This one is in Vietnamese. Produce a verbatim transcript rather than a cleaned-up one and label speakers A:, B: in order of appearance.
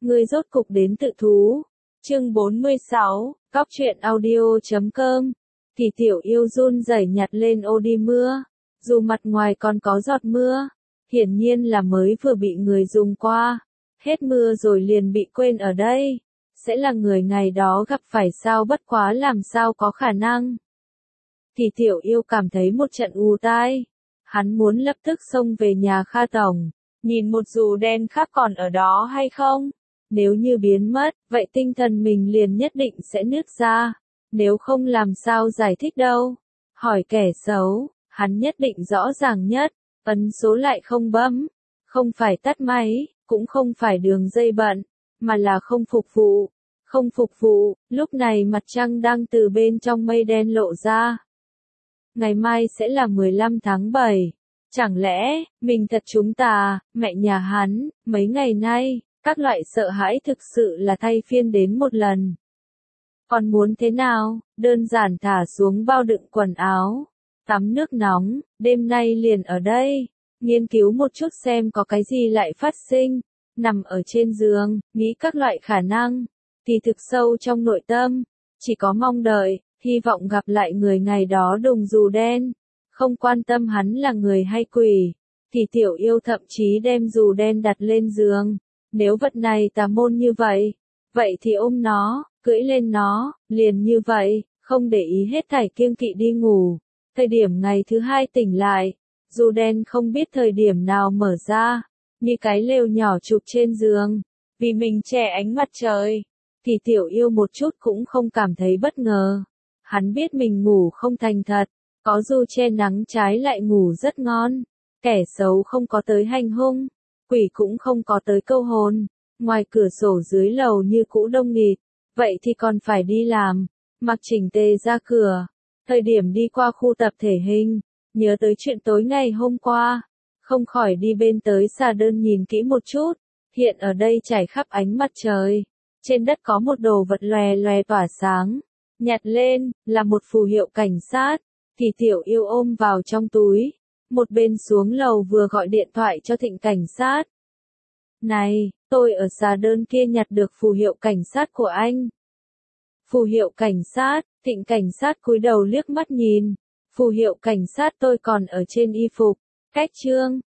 A: Ngươi rốt cục đến tự thú. Chương bốn mươi sáu, Cóc truyện audio chấm com. Thì tiểu yêu run rẩy nhặt lên ô đi mưa. Dù mặt ngoài còn có giọt mưa, hiển nhiên là mới vừa bị người dùng qua. Hết mưa rồi liền bị quên ở đây. Sẽ là người ngày đó gặp phải sao, bất quá làm sao có khả năng. Thì tiểu yêu cảm thấy một trận ù tai. Hắn muốn lập tức xông về nhà Kha Tổng, nhìn một dù đen khác còn ở đó hay không. Nếu như biến mất, vậy tinh thần mình liền nhất định sẽ nứt ra. Nếu không làm sao giải thích đâu. Hỏi kẻ xấu, hắn nhất định rõ ràng nhất. Ấn số lại không bấm. Không phải tắt máy, cũng không phải đường dây bận, mà là không phục vụ. Không phục vụ, lúc này mặt trăng đang từ bên trong mây đen lộ ra. Ngày mai sẽ là mười lăm tháng bảy. Chẳng lẽ, mình thật trúng tà, mẹ nhà hắn, mấy ngày nay, các loại sợ hãi thực sự là thay phiên đến một lần. Còn muốn thế nào, đơn giản thả xuống bao đựng quần áo, tắm nước nóng, đêm nay liền ở đây, nghiên cứu một chút xem có cái gì lại phát sinh, nằm ở trên giường, nghĩ các loại khả năng, thì thực sâu trong nội tâm, chỉ có mong đợi, hy vọng gặp lại người ngày đó đùng dù đen, không quan tâm hắn là người hay quỷ, thì tiểu yêu thậm chí đem dù đen đặt lên giường. Nếu vật này tà môn như vậy, vậy thì ôm nó, cưỡi lên nó, liền như vậy, không để ý hết thảy kiêng kỵ đi ngủ. Thời điểm ngày thứ hai tỉnh lại, dù đen không biết thời điểm nào mở ra, như cái lều nhỏ chụp trên giường, vì mình che ánh mặt trời, thì tiểu yêu một chút cũng không cảm thấy bất ngờ. Hắn biết mình ngủ không thành thật, có dù che nắng trái lại ngủ rất ngon, kẻ xấu không có tới hành hung. Quỷ cũng không có tới câu hồn, ngoài cửa sổ dưới lầu như cũ đông nghịt, vậy thì còn phải đi làm, mặc chỉnh tề ra cửa. Thời điểm đi qua khu tập thể hình, nhớ tới chuyện tối ngày hôm qua, không khỏi đi bên tới xà đơn nhìn kỹ một chút, hiện ở đây trải khắp ánh mặt trời, trên đất có một đồ vật lòe lòe tỏa sáng, nhặt lên, là một phù hiệu cảnh sát, thì tiểu yêu ôm vào trong túi. Một bên xuống lầu vừa gọi điện thoại cho Thịnh cảnh sát. Này, tôi ở xà đơn kia nhặt được phù hiệu cảnh sát của anh. Phù hiệu cảnh sát, Thịnh cảnh sát cúi đầu liếc mắt nhìn. Phù hiệu cảnh sát tôi còn ở trên y phục. Cách trương,